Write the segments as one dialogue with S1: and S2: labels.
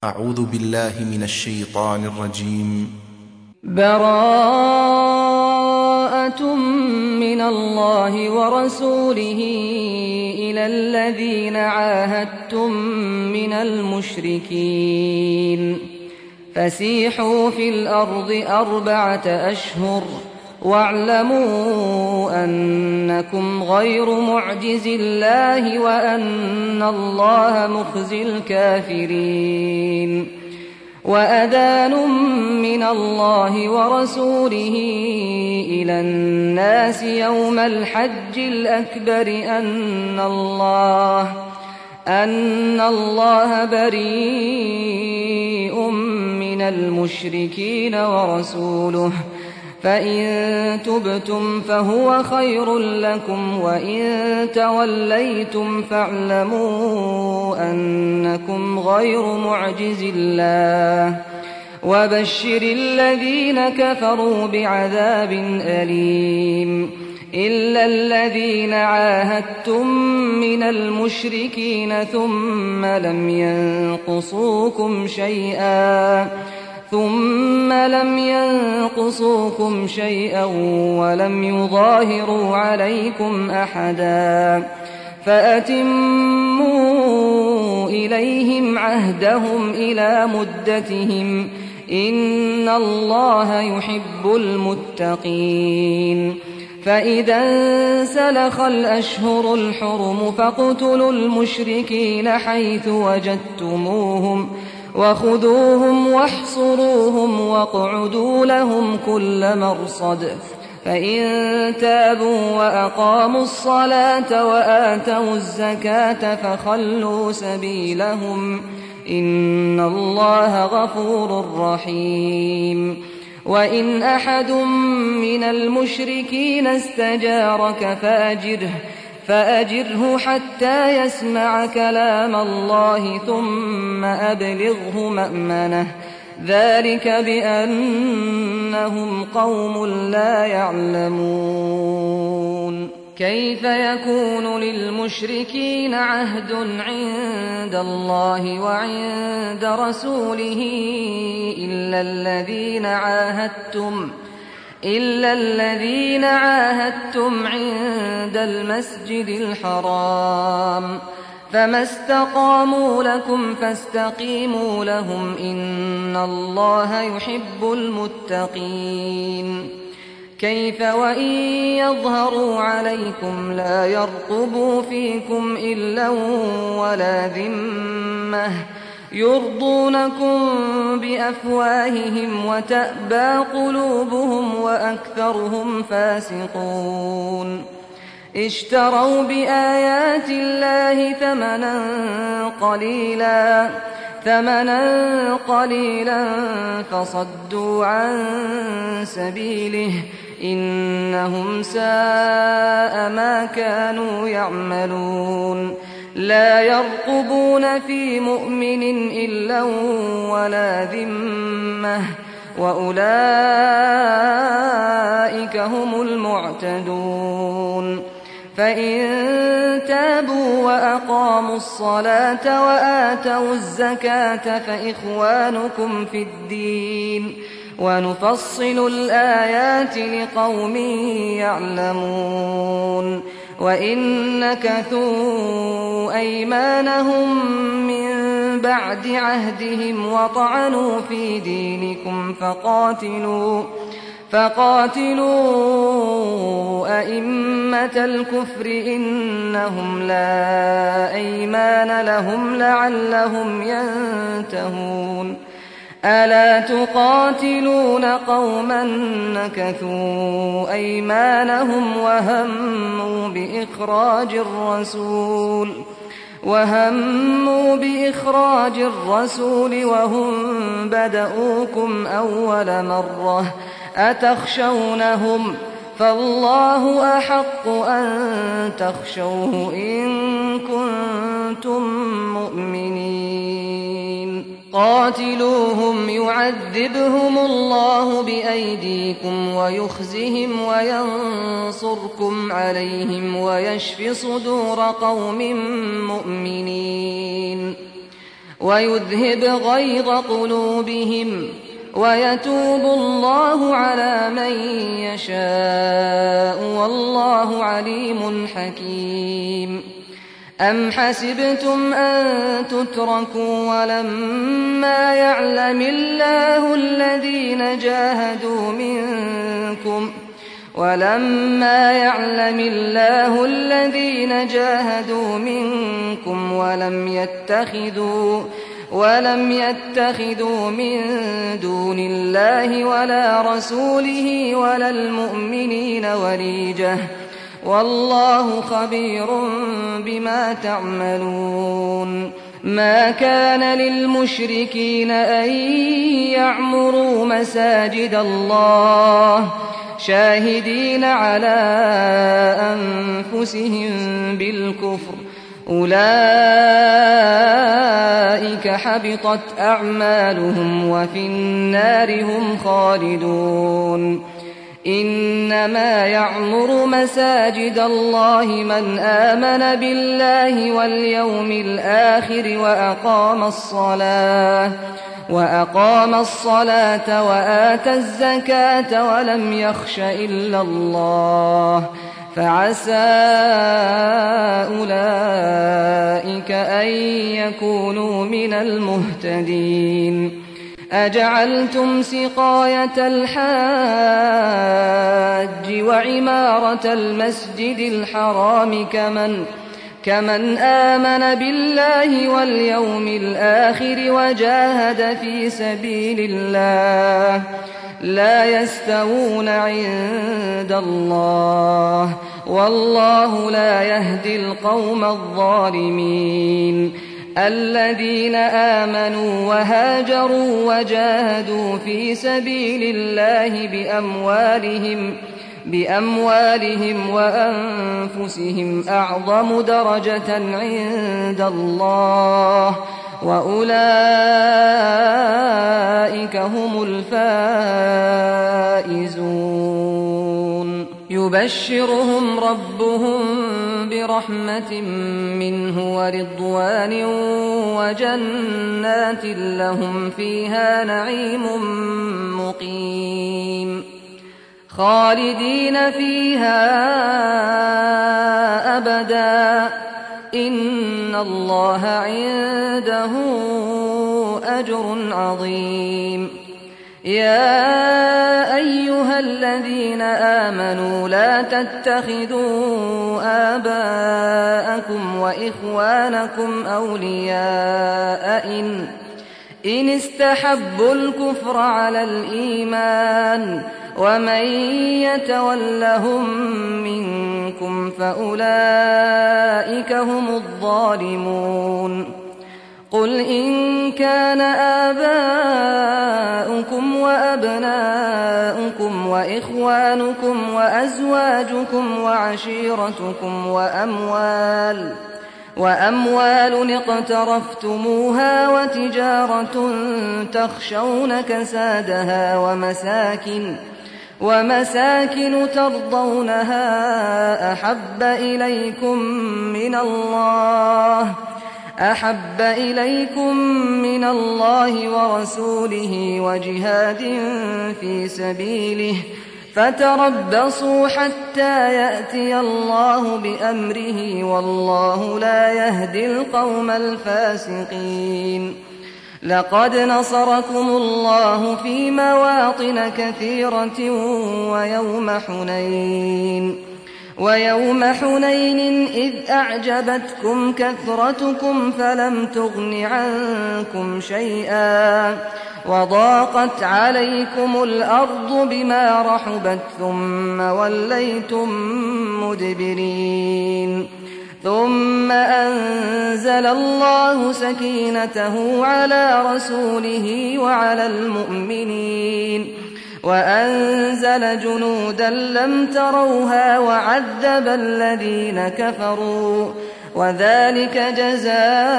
S1: أعوذ بالله من الشيطان الرجيم.
S2: براءة من الله ورسوله إلى الذين عاهدتم من المشركين فسيحوا في الأرض 4 أشهر واعلموا أنكم غير معجز الله وأن الله مخزي الكافرين. وأذان من الله ورسوله إلى الناس يوم الحج الأكبر أن الله بريء من المشركين ورسوله، فإن تبتم فهو خير لكم، وإن توليتم فاعلموا أنكم غير معجز الله، وبشر الذين كفروا بعذاب أليم. إلا الذين عاهدتم من المشركين ثم لم ينقصوكم شيئا ولم يظاهروا عليكم أحدا فأتموا إليهم عهدهم إلى مدتهم، إن الله يحب المتقين. فإذا انسلخ الأشهر الحرم فاقتلوا المشركين حيث وجدتموهم وخذوهم واحصروهم واقعدوا لهم كل مرصد، فإن تابوا وأقاموا الصلاة وآتوا الزكاة فخلوا سبيلهم، إن الله غفور رحيم. وإن أحد من المشركين استجارك فأجره حتى يسمع كلام الله ثم أبلغه مأمنه، ذلك بأنهم قوم لا يعلمون. كيف يكون للمشركين عهد عند الله وعند رسوله إلا الذين عاهدتم عند المسجد الحرام، فما استقاموا لكم فاستقيموا لهم، إن الله يحب المتقين. كيف وإن يظهروا عليكم لا يرقبوا فيكم إلا ولا ذمة، يرضونكم بأفواههم وتأبى قلوبهم وأكثرهم فاسقون. اشتروا بآيات الله ثمنا قليلا فصدوا عن سبيله، إنهم ساء ما كانوا يعملون. لا يرقبون في مؤمن إلا ولا ذمة، وأولئك هم المعتدون. فإن تابوا وأقاموا الصلاة وآتوا الزكاة فإخوانكم في الدين، ونفصل الآيات لقوم يعلمون. وإن نكثوا أيمانهم من بعد عهدهم وطعنوا في دينكم فقاتلوا أئمة الكفر إنهم لا أيمان لهم لعلهم ينتهون. ألا تقاتلون قوما نكثوا أيمانهم وهموا بإخراج الرسول وهم بدؤوكم أول مرة، أتخشونهم؟ فالله أحق أن تخشوه إن كنتم مؤمنين. قاتلوهم يعذبهم الله بأيديكم ويخزهم وينصركم عليهم ويشف صدور قوم مؤمنين. ويذهب غيظ قلوبهم ويتوب الله على من يشاء والله عليم حكيم. أم حسبتم أن تتركوا ولما يعلم الله الذين جاهدوا منكم ولم يتخذوا من دون الله ولا رسوله ولا المؤمنين وليجة والله خبير بما تعملون. ما كان للمشركين أن يعمروا مساجد الله شاهدين على أنفسهم بالكفر أولئك حبطت أعمالهم وفي النار هم خالدون. إنما يعمر مساجد الله من آمن بالله واليوم الآخر وأقام الصلاة وآتى الزكاة ولم يخش إلا الله فعسى أولئك أن يكونوا من المهتدين. أجعلتم سقاية الحاج وعمارة المسجد الحرام كمن آمن بالله واليوم الآخر وجاهد في سبيل الله لا يستوون عند الله والله لا يهدي القوم الظالمين. الذين آمنوا وهاجروا وجاهدوا في سبيل الله بأموالهم وأنفسهم أعظم درجة عند الله وأولئك هم الفائزون. يبشرهم ربهم برحمة منه ورضوان وجنات لهم فيها نعيم مقيم خالدين فيها أبدا إن الله عنده أجر عظيم. يا أيها الذين آمنوا لا تتخذوا آباءكم وإخوانكم أولياء إن استحبوا الكفر على الإيمان ومن يتولهم منكم فأولئك هم الظالمون. قل إن كان آباؤكم وأبناؤكم وإخوانكم وأزواجكم وعشيرتكم وأموال اقترفتموها وتجارة تخشون كسادها ومساكن ترضونها أحب إليكم من الله ورسوله وجهاد في سبيله فتربصوا حتى يأتي الله بأمره والله لا يهدي القوم الفاسقين. لقد نصركم الله في مواطن كثيرة ويوم حنين إذ أعجبتكم كثرتكم فلم تغن عنكم شيئا وضاقت عليكم الأرض بما رحبت ثم وليتم مدبرين. ثم أنزل الله سكينته على رسوله وعلى المؤمنين وأنزل جنودا لم تروها وعذب الذين كفروا وذلك جزاء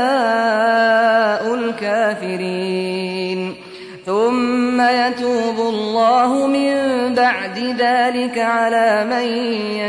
S2: الكافرين. ثم يتوب الله من بعد ذلك على من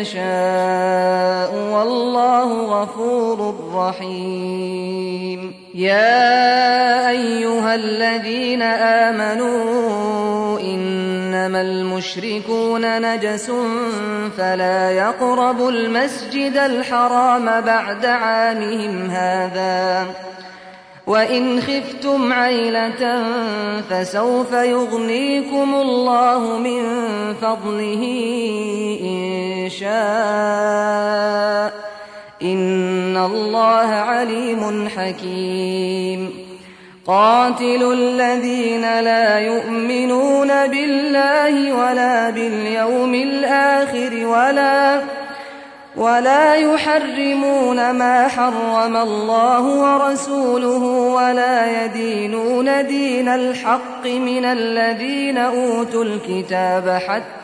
S2: يشاء والله غفور رحيم. يا أيها الذين آمنوا إنما المشركون نجس فلا يقربوا المسجد الحرام بعد عامهم هذا وإن خفتم عيلة فسوف يغنيكم الله من فضله إن شاء إن الله عليم حكيم قاتلوا الذين لا يؤمنون بالله ولا باليوم الآخر ولا يحرمون ما حرم الله ورسوله ولا يدينون دين الحق من الذين أوتوا الكتاب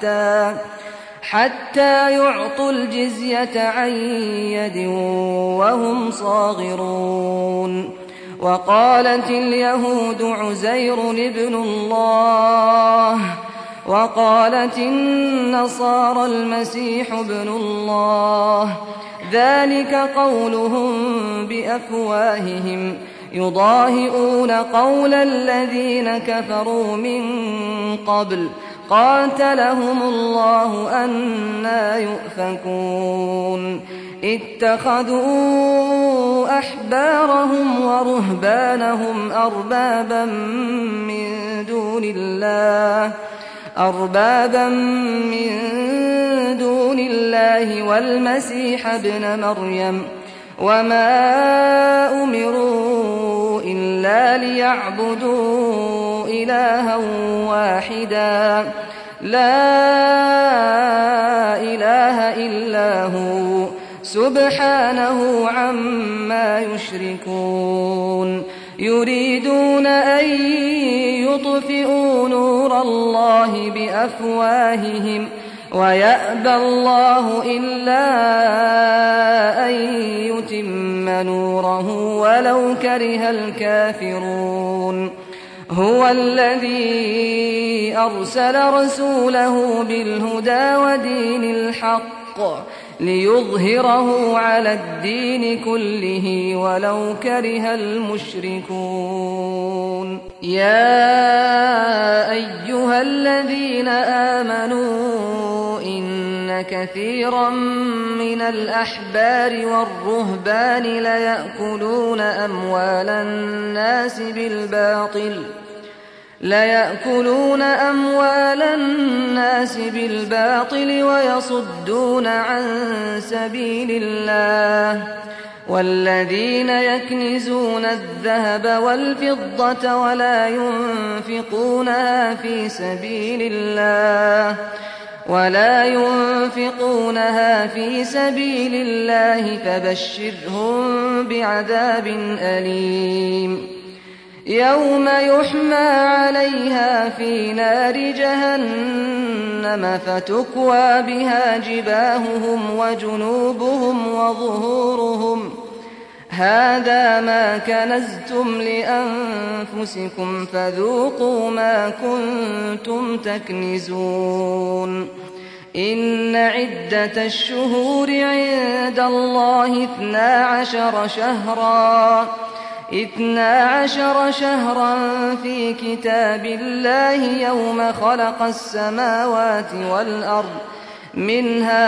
S2: حتى يعطوا الجزية عن يد وهم صاغرون وقالت اليهود عزير ابن الله وقالت النصارى المسيح ابن الله ذلك قولهم بأفواههم يضاهئون قول الذين كفروا من قبل قاتلهم الله أنى يؤفكون اتخذوا أحبارهم ورهبانهم أربابا من دون الله والمسيح ابن مريم وما أمروا إلا ليعبدوا إلها واحدا لا إله إلا هو سبحانه عما يشركون يريدون أن يطفئوا نور الله بأفواههم ويأبى الله إلا أن يتم نوره ولو كره الكافرون هو الذي أرسل رسوله بالهدى ودين الحق ليظهره على الدين كله ولو كره المشركون يا أيها الذين آمنوا إن كثيرا من الأحبار والرهبان ليأكلون أموال الناس بالباطل ويصدون عن سبيل الله والذين يكنزون الذهب والفضة ولا ينفقونها في سبيل الله فبشرهم بعذاب أليم يوم يحمى عليها في نار جهنم فتكوى بها جباههم وجنوبهم وظهورهم هذا ما كنزتم لأنفسكم فذوقوا ما كنتم تكنزون إن عدة الشهور عند الله 12 شهرا في كتاب الله يوم خلق السماوات والأرض منها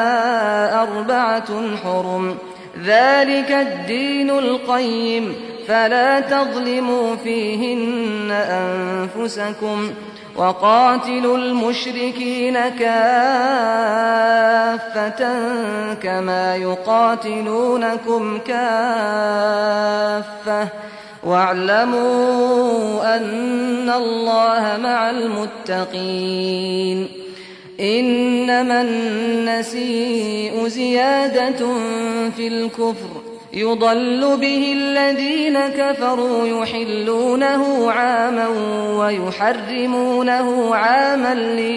S2: 4 حرم ذلك الدين القيم فلا تظلموا فيهن أنفسكم وقاتلوا المشركين كافة كما يقاتلونكم كافة واعلموا أن الله مع المتقين إنما النسيء زيادة في الكفر يضل به الذين كفروا يحلونه عاما ويحرمونه عاما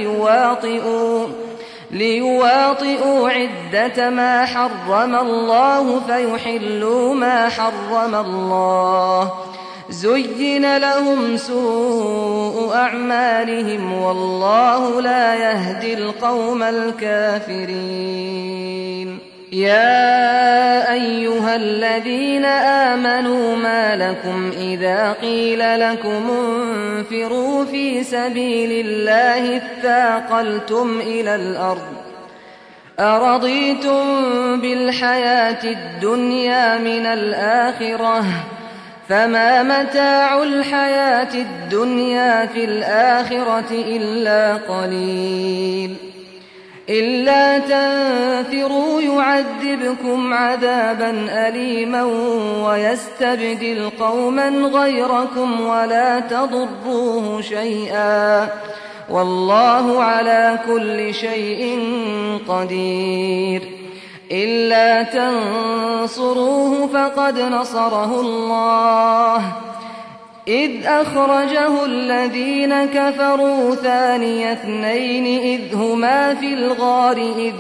S2: ليواطئوا عدة ما حرم الله فيحلوا ما حرم الله زين لهم سوء أعمالهم والله لا يهدي القوم الكافرين يا أيها الذين آمنوا ما لكم إذا قيل لكم انفروا في سبيل الله اثاقلتم إلى الأرض أرضيتم بالحياة الدنيا من الآخرة فما متاع الحياة الدنيا في الآخرة إلا قليل إلا تنفروا يعذبكم عذابا أليما ويستبدل قوما غيركم ولا تضروه شيئا والله على كل شيء قدير إلا تنصروه فقد نصره الله إذ أخرجه الذين كفروا ثاني اثنين إذ هما في الغار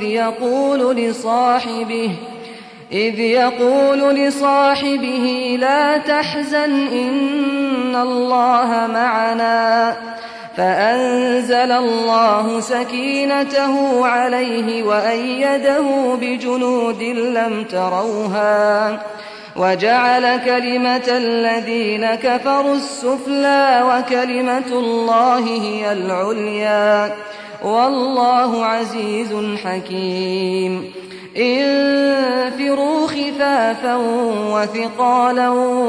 S2: إذ يقول لصاحبه لا تحزن إن الله معنا فأنزل الله سكينته عليه وأيده بجنود لم تروها وجعل كلمة الذين كفروا السفلى وكلمة الله هي العليا والله عزيز حكيم انفروا خفافا وثقالا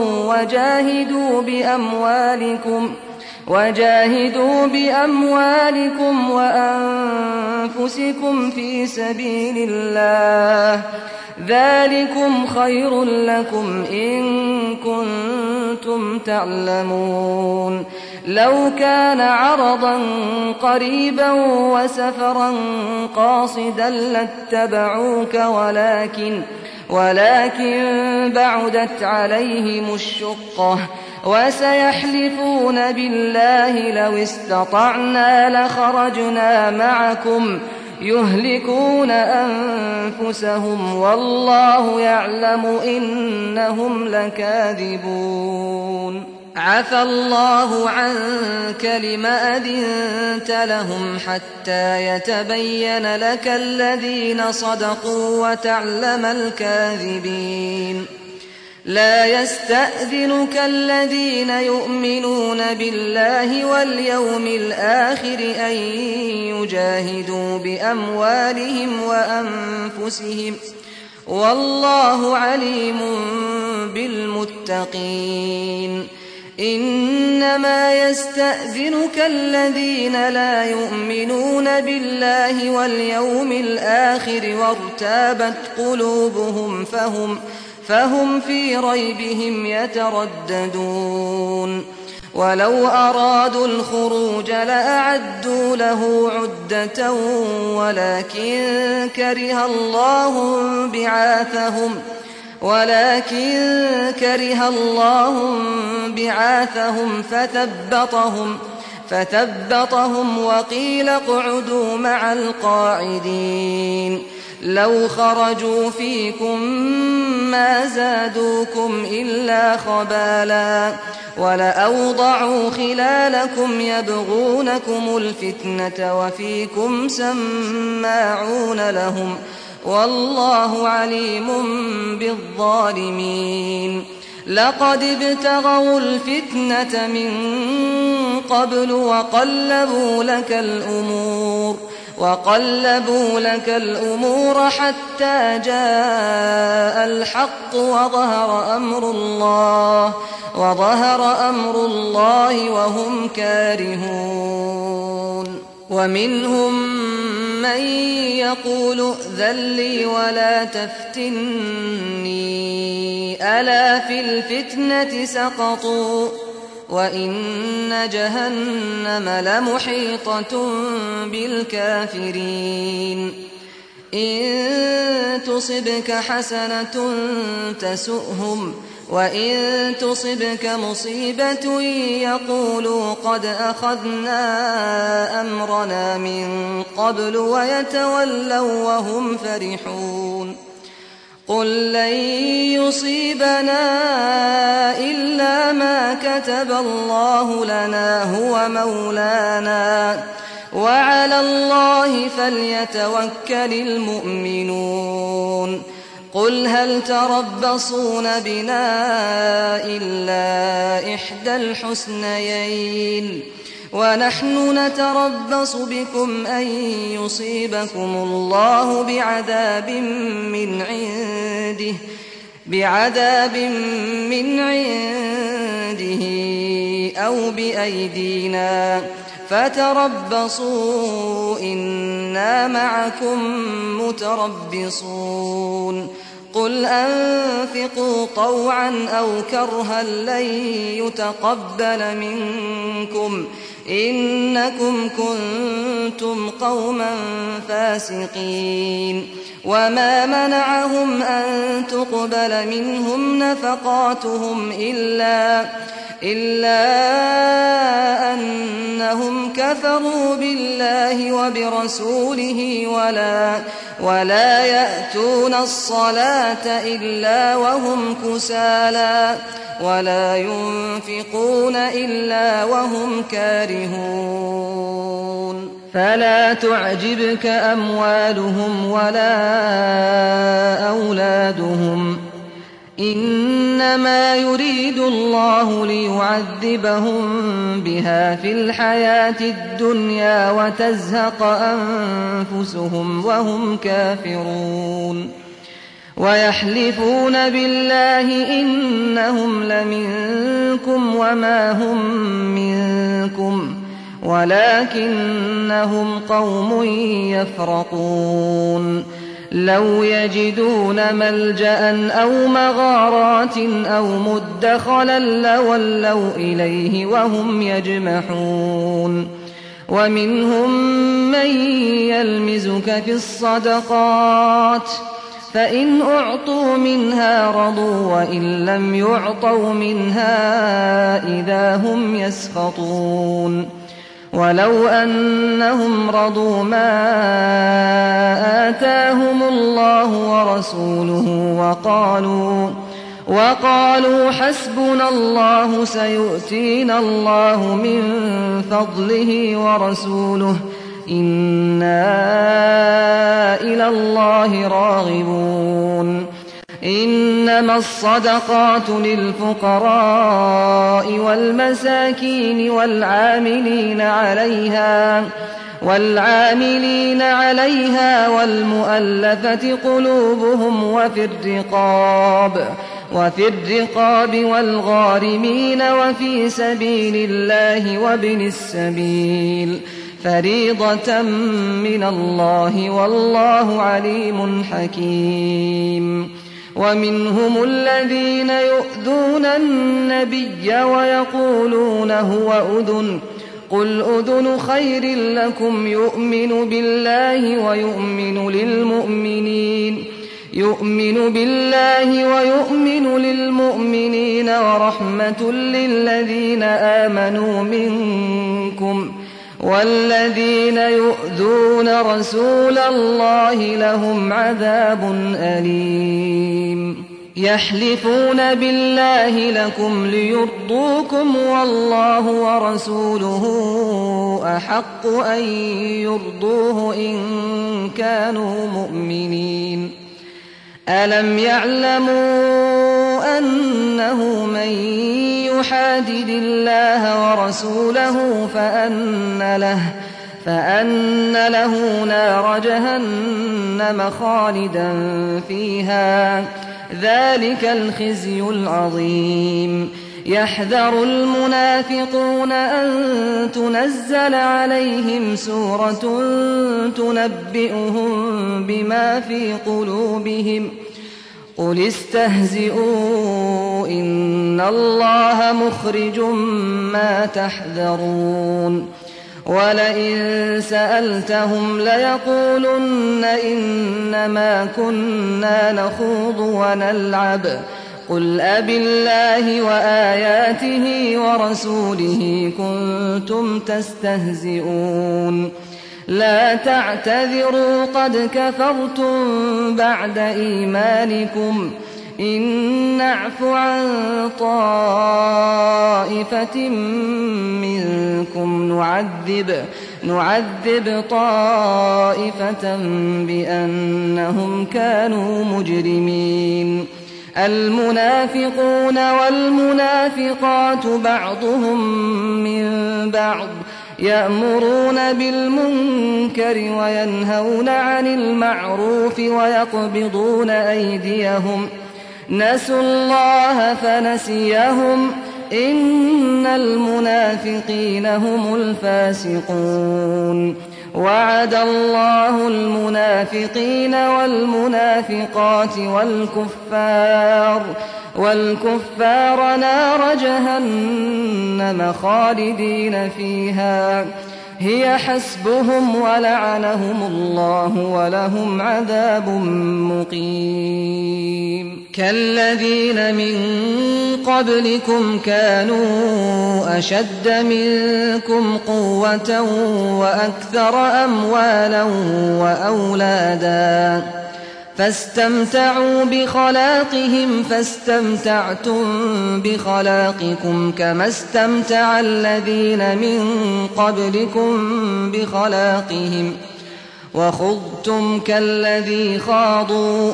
S2: وجاهدوا بأموالكم وأنفسكم في سبيل الله ذلكم خير لكم إن كنتم تعلمون لو كان عرضا قريبا وسفرا قاصدا لاتبعوك ولكن بعدت عليهم الشقة وسيحلفون بالله لو استطعنا لخرجنا معكم يهلكون أنفسهم والله يعلم إنهم لكاذبون عفى الله عنك لم أذنت لهم حتى يتبين لك الذين صدقوا وتعلم الكاذبين لا يستأذنك الذين يؤمنون بالله واليوم الآخر أن يجاهدوا بأموالهم وأنفسهم والله عليم بالمتقين إنما يستأذنك الذين لا يؤمنون بالله واليوم الآخر وارتابت قلوبهم فهم في ريبهم يترددون ولو أرادوا الخروج لأعدوا له عدة ولكن كره الله بعاثهم فثبطهم وقيل اقعدوا مع القاعدين لو خرجوا فيكم ما زادوكم إلا خبالا ولأوضعوا خلالكم يبغونكم الفتنة وفيكم سماعون لهم والله عليم بالظالمين لقد ابتغوا الفتنة من قبل وقلبوا لك الأمور حتى جاء الحق وظهر أمر الله وهم كارهون ومنهم من يقول ائذن لي ولا تفتني ألا في الفتنة سقطوا وإن جهنم لمحيطة بالكافرين إن تصبك حسنة تسؤهم وإن تصبك مصيبة يقولوا قد أخذنا أمرنا من قبل ويتولوا وهم فرحون قل لن يصيبنا إلا ما كتب الله لنا هو مولانا وعلى الله فليتوكل المؤمنون قل هل تربصون بنا إلا إحدى الحسنيين ونحن نتربص بكم أن يصيبكم الله بعذاب من عنده أو بأيدينا فتربصوا إنا معكم متربصون قل أنفقوا طوعا أو كرها لن يتقبل منكم إنكم كنتم قوما فاسقين وما منعهم أن تقبل منهم نفقاتهم إلا أنهم كفروا بالله وبرسوله ولا يأتون الصلاة إلا وهم كسالى ولا ينفقون إلا وهم كارهون فلا تعجبك أموالهم ولا أولادهم إنما يريد الله ليعذبهم بها في الحياة الدنيا وتزهق أنفسهم وهم كافرون ويحلفون بالله إنهم لمنكم وما هم منكم ولكنهم قوم يفرقون لو يجدون ملجأ أو مغارات أو مدخلا لولوا إليه وهم يجمحون ومنهم من يلمزك في الصدقات فإن أعطوا منها رضوا وإن لم يعطوا منها إذا هم يسخطون ولو أنهم رضوا ما آتاهم الله ورسوله وقالوا حسبنا الله سيؤتينا الله من فضله ورسوله إنا إلى الله راغبون إنما الصدقات للفقراء والمساكين والعاملين عليها والمؤلفة قلوبهم وفي الرقاب والغارمين وفي سبيل الله وابن السبيل فريضة من الله والله عليم حكيم ومنهم الذين يؤذون النبي ويقولون هو أذن قل أذن خير لكم يؤمن بالله ويؤمن للمؤمنين ورحمة للذين آمنوا منكم والذين يؤذون رسول الله لهم عذاب أليم يحلفون بالله لكم ليرضوكم والله ورسوله أحق أن يرضوه إن كانوا مؤمنين ألم يعلموا أنه من يحادد الله ورسوله فأن له نار جهنم خالدا فيها ذلك الخزي العظيم يحذر المنافقون أن تنزل عليهم سورة تنبئهم بما في قلوبهم قل استهزئوا إن الله مخرج ما تحذرون ولئن سألتهم ليقولن إنما كنا نخوض ونلعب قل أبالله وآياته ورسوله كنتم تستهزئون لا تعتذروا قد كفرتم بعد إيمانكم إن نعف عن طائفة منكم نعذب طائفة بأنهم كانوا مجرمين. المنافقون والمنافقات بعضهم من بعض يأمرون بالمنكر وينهون عن المعروف ويقبضون أيديهم نسوا الله فنسيهم إن المنافقين هم الفاسقون. وعد الله المنافقين والمنافقات والكفار نار جهنم خالدين فيها هي حسبهم ولعنهم الله ولهم عذاب مقيم. كالذين من قبلكم كانوا أشد منكم قوة وأكثر أموالا وأولادا فاستمتعوا بخلاقهم فاستمتعتم بخلاقكم كما استمتع الذين من قبلكم بخلاقهم وخضتم كالذي خاضوا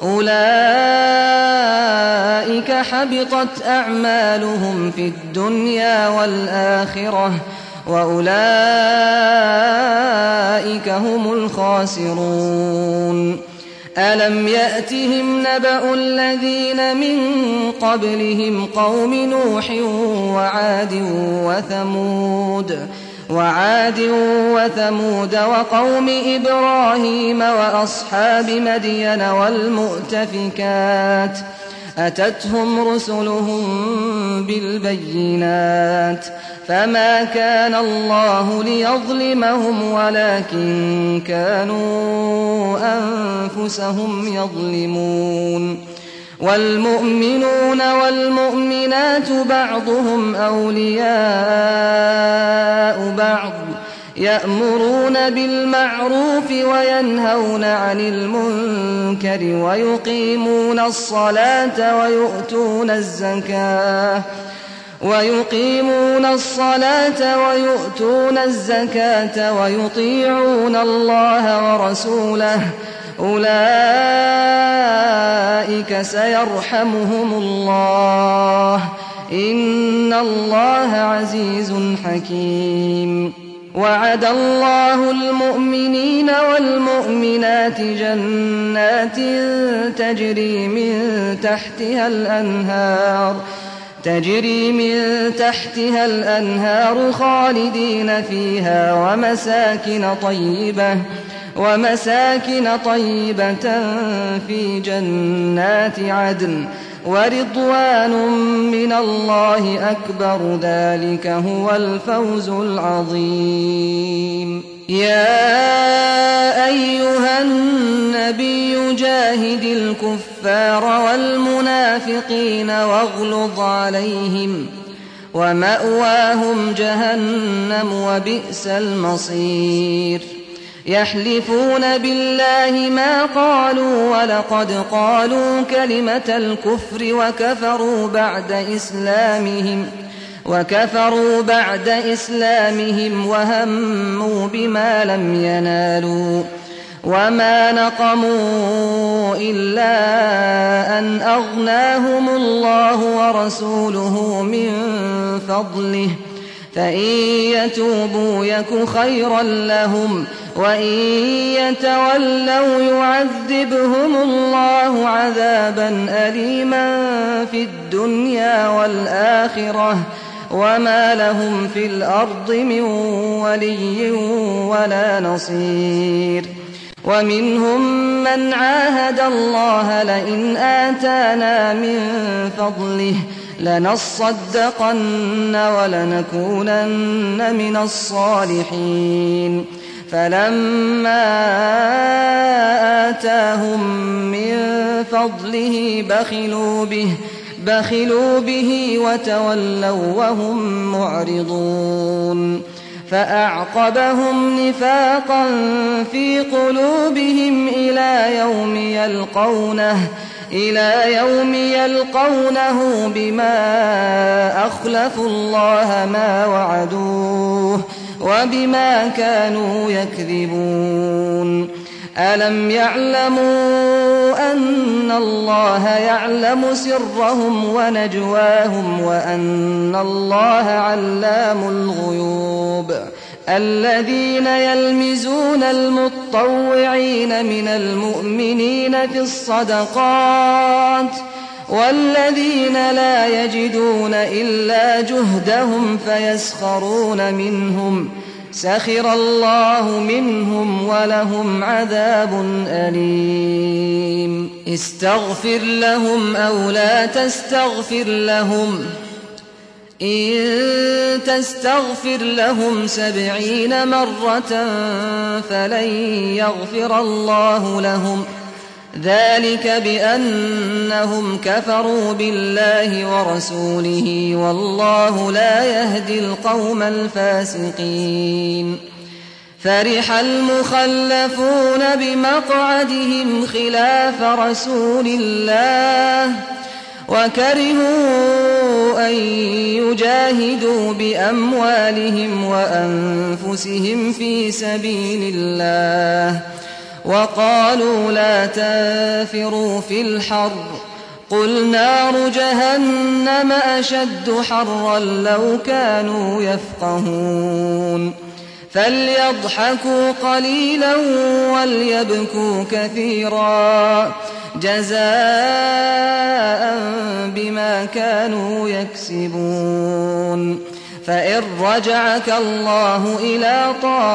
S2: أولئك حبطت أعمالهم في الدنيا والآخرة وأولئك هم الخاسرون. ألم يأتهم نبأ الذين من قبلهم قوم نوح وعاد وثمود وقوم إبراهيم وأصحاب مدين والمؤتفكات أتتهم رسلهم بالبينات فما كان الله ليظلمهم ولكن كانوا أنفسهم يظلمون. والمؤمنون والمؤمنات بعضهم أولياء بعض يأمرون بالمعروف وينهون عن المنكر ويقيمون الصلاة ويؤتون الزكاة ويطيعون الله ورسوله أولئك سيرحمهم الله إن الله عزيز حكيم. وعد الله المؤمنين والمؤمنات جنات تجري من تحتها الأنهار خالدين فيها ومساكن طيبة في جنات عدن ورضوان من الله أكبر ذلك هو الفوز العظيم. يا أيها النبي جاهد الكفار والمنافقين واغلظ عليهم ومأواهم جهنم وبئس المصير. يحلفون بالله ما قالوا ولقد قالوا كلمة الكفر وكفروا بعد إسلامهم وهموا بما لم ينالوا وما نقموا إلا أن أغناهم الله ورسوله من فضله فإن يتوبوا يك خيرا لهم وإن يتولوا يعذبهم الله عذابا أليما في الدنيا والآخرة وما لهم في الأرض من ولي ولا نصير. ومنهم من عاهد الله لئن آتانا من فضله لنصدقن ولنكونن من الصالحين فلما آتاهم من فضله بخلوا به وتولوا وهم معرضون فأعقبهم نفاقا في قلوبهم إلى يوم يلقونه بما أخلفوا الله ما وعدوه وَكَذَّبُوهُ وَبِمَا كَانُوا يَكْذِبُونَ أَلَمْ يَعْلَمُوا أَنَّ اللَّهَ يَعْلَمُ سِرَّهُمْ وَنَجْوَاهُمْ وَأَنَّ اللَّهَ عَلَّامُ الْغُيُوبِ الَّذِينَ يَلْمِزُونَ الْمُطَّوِّعِينَ مِنَ الْمُؤْمِنِينَ فِي الصَّدَقَاتِ وَالَّذِينَ لَا يَجِدُونَ إِلَّا جُهْدَهُمْ فَيَسْخَرُونَ مِنْهُمْ سَخِرَ اللَّهُ مِنْهُمْ وَلَهُمْ عَذَابٌ أَلِيمٌ اسْتَغْفِرْ لَهُمْ أَوْ لَا تَسْتَغْفِرْ لَهُمْ إِن تَسْتَغْفِرْ لَهُمْ 70 مرة فَلَن يَغْفِرَ اللَّهُ لَهُمْ ذَلِكَ بِأَنَّهُمْ كَفَرُوا بِاللَّهِ وَرَسُولِهِ وَاللَّهُ لَا يَهْدِي الْقَوْمَ الْفَاسِقِينَ فَرِحَ الْمُخَلَّفُونَ بِمَقْعَدِهِمْ خِلَافَ رَسُولِ اللَّهِ وَكَرِهُوا أَن يُجَاهِدُوا بِأَمْوَالِهِمْ وَأَنفُسِهِمْ فِي سَبِيلِ اللَّهِ وَقَالُوا لَا تَنفِرُوا فِي الْحَرِّ قُلْ نَارُ جَهَنَّمَ أَشَدُّ حَرًّا لَّوْ كَانُوا يَفْقَهُونَ فَلْيَضْحَكُوا قَلِيلًا وَلْيَبْكُوا كَثِيرًا جَزَاءً بِمَا كَانُوا يَكْسِبُونَ فَإِن رَّجَعَكَ اللَّهُ إِلَىٰ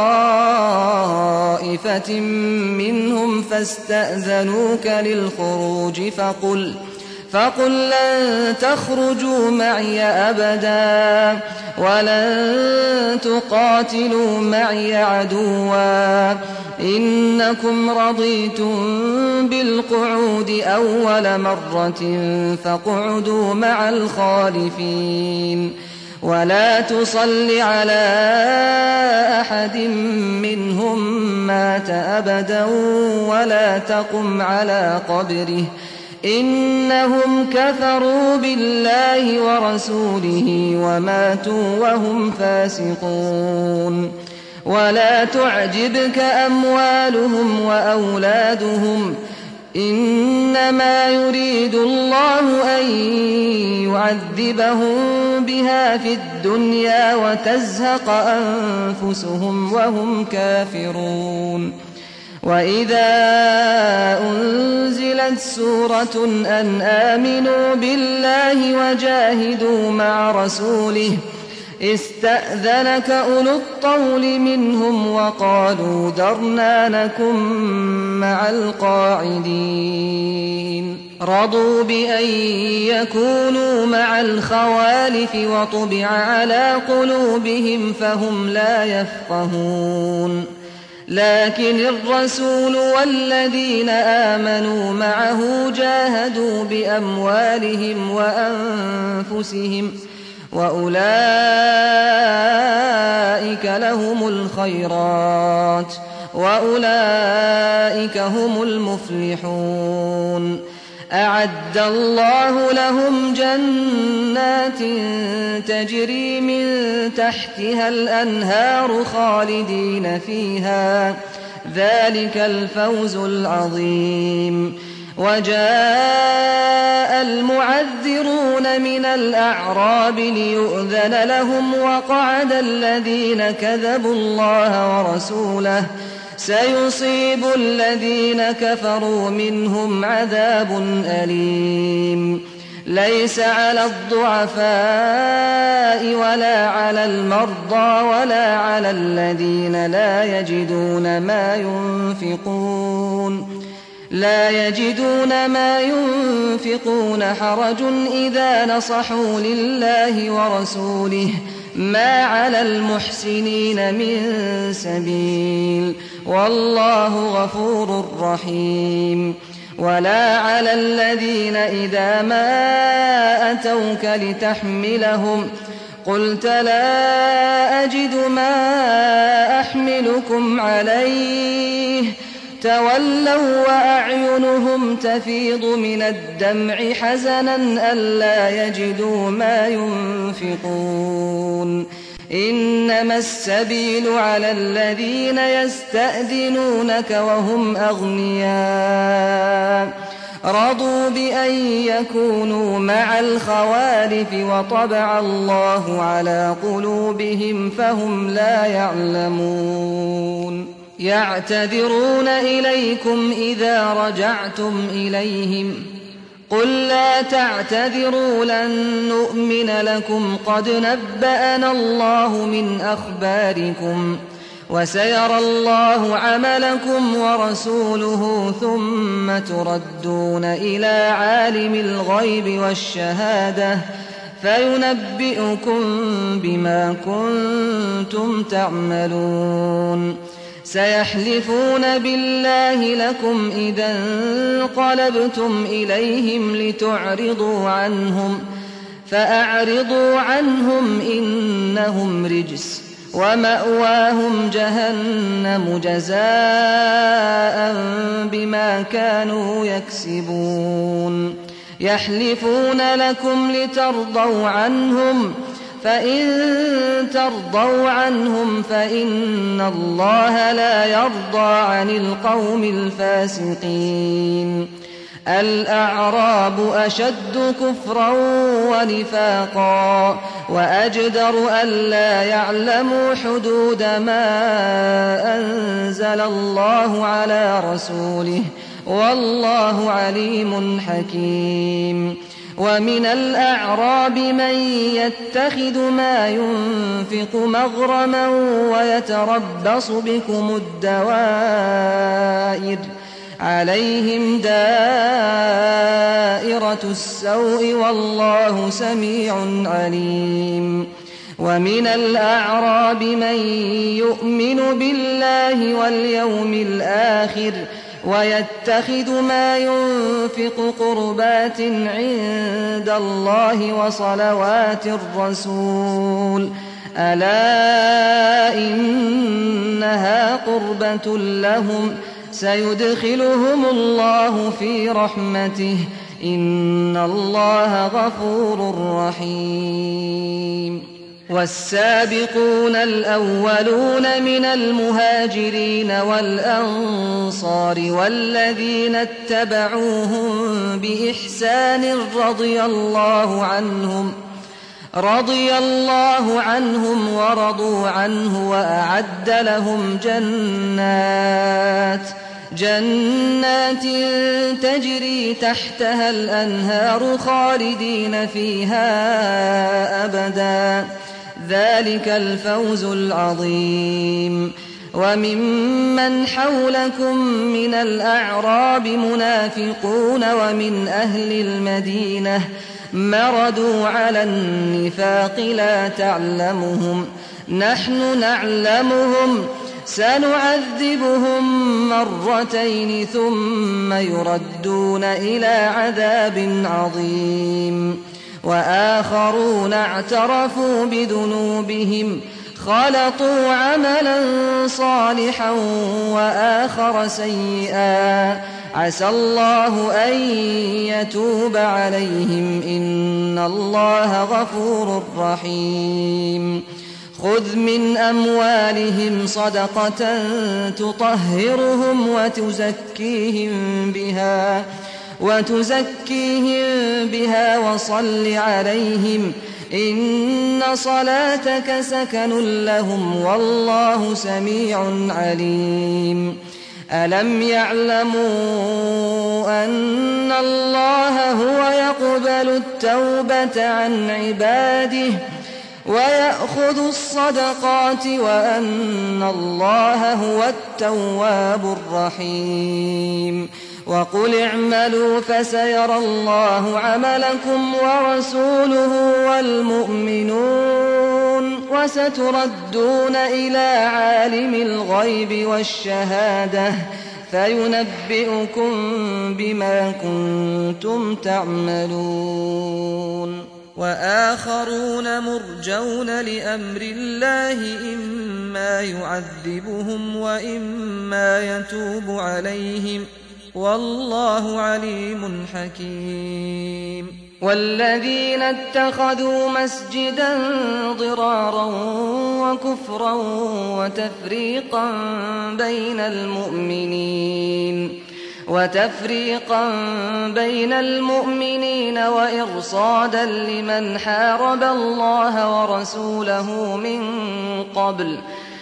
S2: طَائِفَةٍ مِّنْهُمْ فَاسْتَأْذَنُوكَ لِلْخُرُوجِ فَقُل لَّن تَخْرُجُوا مَعِيَ أَبَدًا وَلَن تُقَاتِلُوا مَعِيَ عَدُوًّا إِنَّكُمْ رَضِيتُم بِالْقُعُودِ أَوَّلَ مَرَّةٍ فَاقْعُدُوا مَعَ الْخَالِفِينَ وَلَا تُصَلِّ عَلَىٰ أَحَدٍ مِّنْهُم مَّاتَ أَبَدًا وَلَا تَقُمْ عَلَىٰ قَبْرِهِ إِنَّهُمْ كَفَرُوا بِاللَّهِ وَرَسُولِهِ وَمَاتُوا وَهُمْ فَاسِقُونَ وَلَا تُعْجِبْكَ أَمْوَالُهُمْ وَأَوْلَادُهُمْ إِنَّمَا يُرِيدُ اللَّهُ أَن يُعَذِّبَهُم بِهَا فِي الدُّنْيَا وَتَزْهَقَ أَنفُسُهُمْ وَهُمْ كَافِرُونَ وَإِذَا أُنزِلَتْ سُورَةٌ أَنْ آمِنُوا بِاللَّهِ وَجَاهِدُوا مَعَ رَسُولِهِ اسْتَأْذَنَكَ أُولُو الطَّوْلِ مِنْهُمْ وَقَالُوا ذَرْنَا نَكُن مَّعَ الْقَاعِدِينَ رَضُوا بِأَن يَكُونُوا مَعَ الْخَوَالِفِ وَطُبِعَ عَلَىٰ قُلُوبِهِمْ فَهُمْ لَا يَفْقَهُونَ لكن الرسول والذين آمنوا معه جاهدوا بأموالهم وأنفسهم وأولئك لهم الخيرات وأولئك هم المفلحون أعد الله لهم جنات تجري من تحتها الأنهار خالدين فيها ذلك الفوز العظيم وجاء المعذرون من الأعراب ليؤذن لهم وقعد الذين كذبوا الله ورسوله سيصيب الذين كفروا منهم عذاب أليم ليس على الضعفاء ولا على المرضى ولا على الذين لا يجدون ما ينفقون حرج إذا نصحوا لله ورسوله ما على المحسنين من سبيل والله غفور رحيم ولا على الذين إذا ما أتوك لتحملهم قلت لا أجد ما أحملكم عليه تولوا وأعينهم تفيض من الدمع حزنا ألا يجدوا ما ينفقون إنما السبيل على الذين يستأذنونك وهم أغنياء رضوا بأن يكونوا مع الخوالف وطبع الله على قلوبهم فهم لا يعلمون يعتذرون إليكم إذا رجعتم إليهم قل لا تعتذروا لن نؤمن لكم قد نبأنا الله من أخباركم وسيرى الله عملكم ورسوله ثم تردون إلى عالم الغيب والشهادة فينبئكم بما كنتم تعملون سيحلفون بالله لكم إذا انقلبتم إليهم لتعرضوا عنهم فأعرضوا عنهم إنهم رجس ومأواهم جهنم جزاء بما كانوا يكسبون يحلفون لكم لترضوا عنهم فإن ترضوا عنهم فإن الله لا يرضى عن القوم الفاسقين الأعراب أشد كفرا ونفاقا وأجدر ألا يعلموا حدود ما أنزل الله على رسوله والله عليم حكيم ومن الأعراب من يتخذ ما ينفق مغرما ويتربص بكم الدوائر عليهم دائرة السوء والله سميع عليم ومن الأعراب من يؤمن بالله واليوم الآخر ويتخذ ما ينفق قربات عند الله وصلوات الرسول ألا إنها قربة لهم سيدخلهم الله في رحمته إن الله غفور رحيم والسابقون الأولون من المهاجرين والأنصار والذين اتبعوهم بإحسان رضي الله عنهم ورضوا عنه وأعد لهم جنات تجري تحتها الأنهار خالدين فيها أبدا ذلك الفوز العظيم وممن حولكم من الأعراب منافقون ومن أهل المدينة مردوا على النفاق لا تعلمهم نحن نعلمهم سنعذبهم مرتين ثم يردون إلى عذاب عظيم وآخرون اعترفوا بذنوبهم خلطوا عملا صالحا وآخر سيئا عسى الله أن يتوب عليهم إن الله غفور رحيم خذ من أموالهم صدقة تطهرهم وتزكيهم بها وصل عليهم إن صلاتك سكن لهم والله سميع عليم ألم يعلموا أن الله هو يقبل التوبة عن عباده ويأخذ الصدقات وأن الله هو التواب الرحيم وقل اعملوا فسيرى الله عملكم ورسوله والمؤمنون وستردون إلى عالم الغيب والشهادة فينبئكم بما كنتم تعملون وآخرون مرجون لأمر الله إما يعذبهم وإما يتوب عليهم والله عليم حكيم والذين اتخذوا مسجدا ضرارا وكفرا وتفريقا بين المؤمنين وإرصادا لمن حارب الله ورسوله من قبل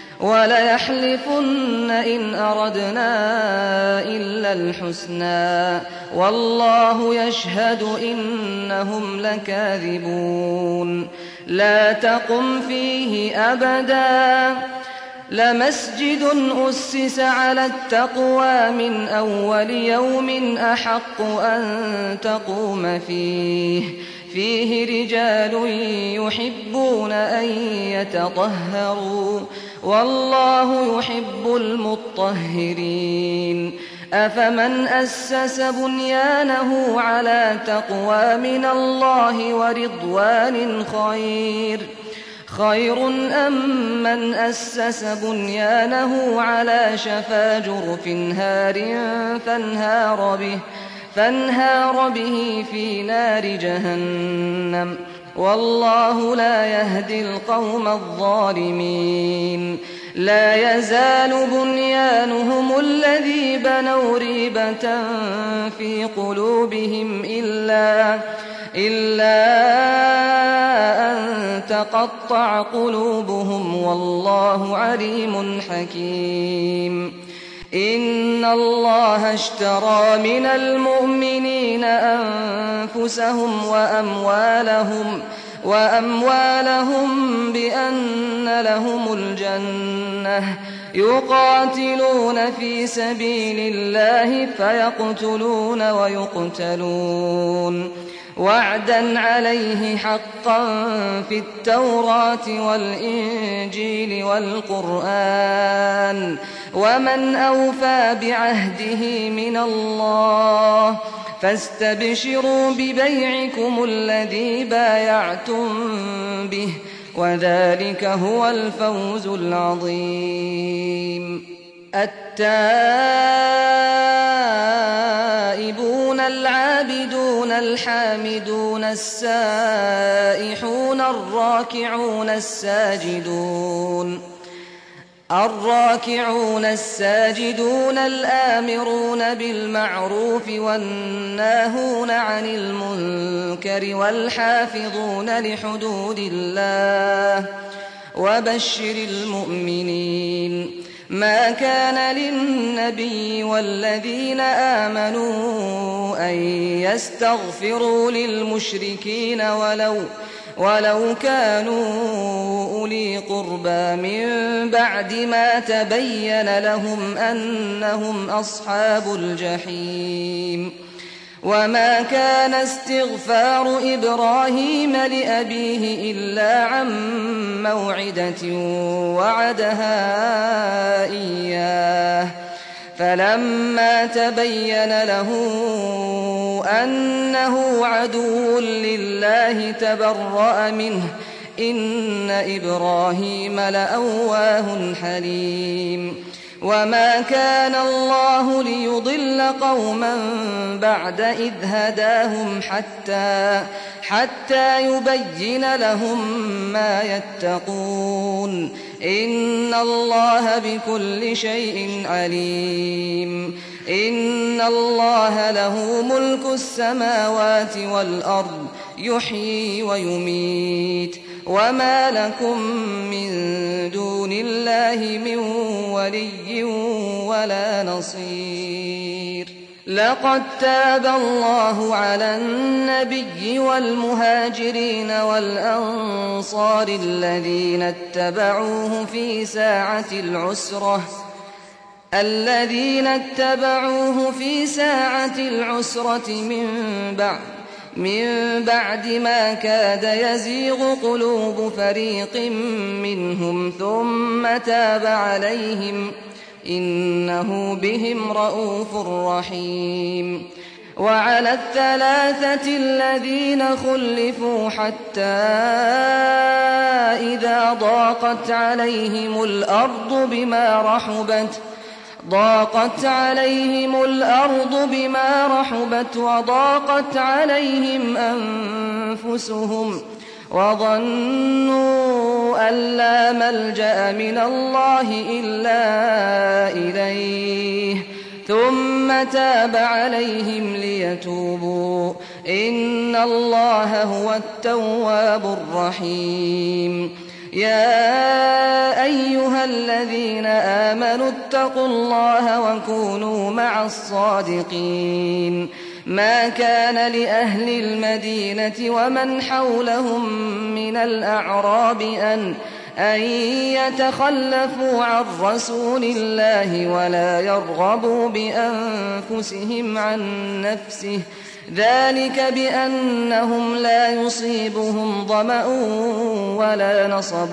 S2: وليحلفن إن أردنا إلا الحسنى والله يشهد إنهم لكاذبون لا تقم فيه أبدا لمسجد أسس على التقوى من أول يوم أحق أن تقوم فيه رجال يحبون أن يتطهروا والله يحب المطهرين أفمن أسس بنيانه على تقوى من الله ورضوان خير أم من أسس بنيانه على شفا جرف هار فانهار به في نار جهنم والله لا يهدي القوم الظالمين لا يزال بنيانهم الذي بنوا ريبة في قلوبهم إلا أن تقطع قلوبهم والله عليم حكيم إن الله اشترى من المؤمنين أنفسهم وأموالهم بأن لهم الجنة يقاتلون في سبيل الله فيقتلون ويقتلون وعدا عليه حقا في التوراة والإنجيل والقرآن ومن أوفى بعهده من الله فاستبشروا ببيعكم الذي بايعتم به وذلك هو الفوز العظيم التائبون العابدون الحامدون السائحون الراكعون الساجدون الآمرون بالمعروف والناهون عن المنكر والحافظون لحدود الله وبشر المؤمنين ما كان للنبي والذين آمنوا أن يستغفروا للمشركين ولو كانوا أولي قربى من بعد ما تبين لهم أنهم أصحاب الجحيم وما كان استغفار إبراهيم لأبيه إلا عن موعدة وعدها إياه فلما تبين له أنه عدو لله تبرأ منه إن إبراهيم لأواه حليم وما كان الله ليضل قوما بعد إذ هداهم حتى يبين لهم ما يتقون إن الله بكل شيء عليم إن الله له ملك السماوات والأرض يحيي ويميت وما لكم من دون الله من ولي ولا نصير لقد تاب الله على النبي والمهاجرين والأنصار الذين اتبعوه في ساعة العسرة من بعد ما كاد يزيغ قلوب فريق منهم ثم تاب عليهم إنه بهم رءوف رحيم وعلى الثلاثة الذين خلفوا حتى إذا ضاقت عليهم الأرض ضاقت عليهم الأرض بما رحبت وضاقت عليهم أنفسهم وظنوا أن لا ملجأ من الله إلا إليه ثم تاب عليهم ليتوبوا إن الله هو التواب الرحيم يا أيها الذين آمنوا اتقوا الله وكونوا مع الصادقين ما كان لأهل المدينة ومن حولهم من الأعراب أن يتخلفوا عن رسول الله ولا يرغبوا بأنفسهم عن نفسه ذلك بأنهم لا يصيبهم ظمأ ولا نصب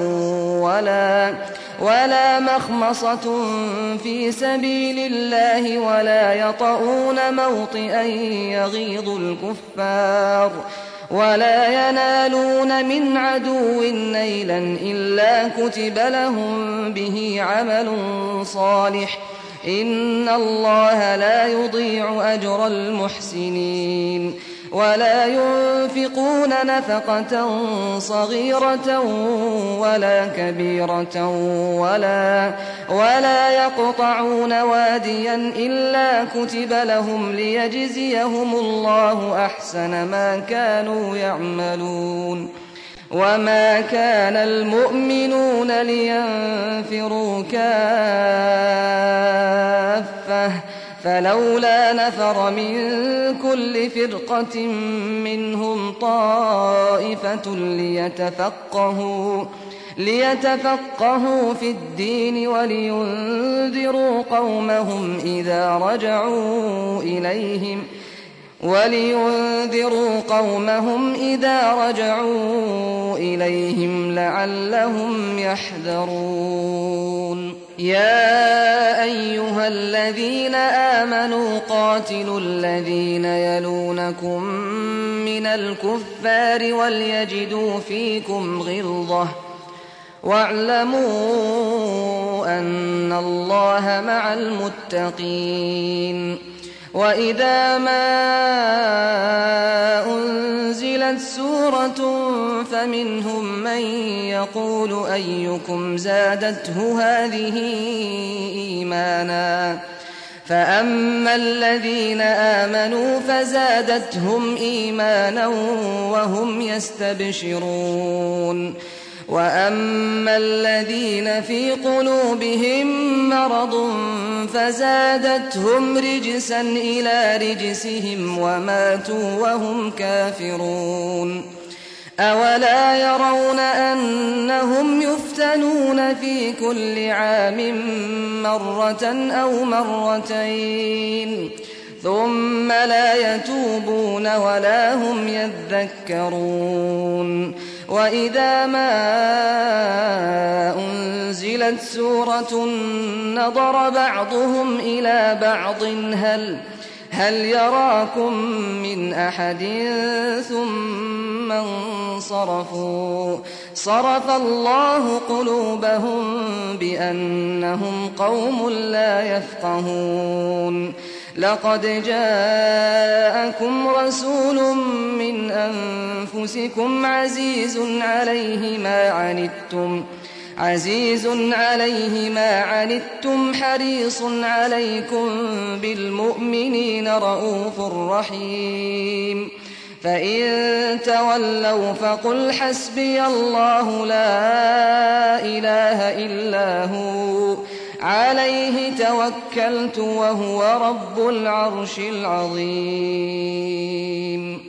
S2: ولا مخمصة في سبيل الله ولا يطؤون موطئا يغيظ الكفار ولا ينالون من عدو نيلا إلا كتب لهم به عمل صالح إن الله لا يضيع أجر المحسنين ولا ينفقون نفقة صغيرة ولا كبيرة ولا يقطعون واديا إلا كتب لهم ليجزيهم الله أحسن ما كانوا يعملون وما كان المؤمنون لينفروا كافة فلولا نفر من كل فرقة منهم طائفة ليتفقهوا في الدين ولينذروا قومهم إذا رجعوا إليهم لعلهم يحذرون يا أيها الذين آمنوا قاتلوا الذين يلونكم من الكفار وليجدوا فيكم غلظة واعلموا أن الله مع المتقين وإذا ما أنزلت سورة فمنهم من يقول أيكم زادته هذه إيمانا فأما الذين آمنوا فزادتهم إيمانا وهم يستبشرون وأما الذين في قلوبهم مرض فزادتهم رجسا إلى رجسهم وماتوا وهم كافرون أولا يرون أنهم يفتنون في كل عام مرة أو مرتين ثم لا يتوبون ولا هم يذكرون وإذا ما أنزلت سورة نظر بعضهم إلى بعض هل يراكم من أحد ثم انصرفوا صرف الله قلوبهم بأنهم قوم لا يفقهون لقد جاءكم رسول من أنفسكم عزيز عليه ما عنتم حريص عليكم بالمؤمنين رؤوف رحيم فإن تولوا فقل حسبي الله لا إله إلا هو عليه توكلت وهو رب العرش العظيم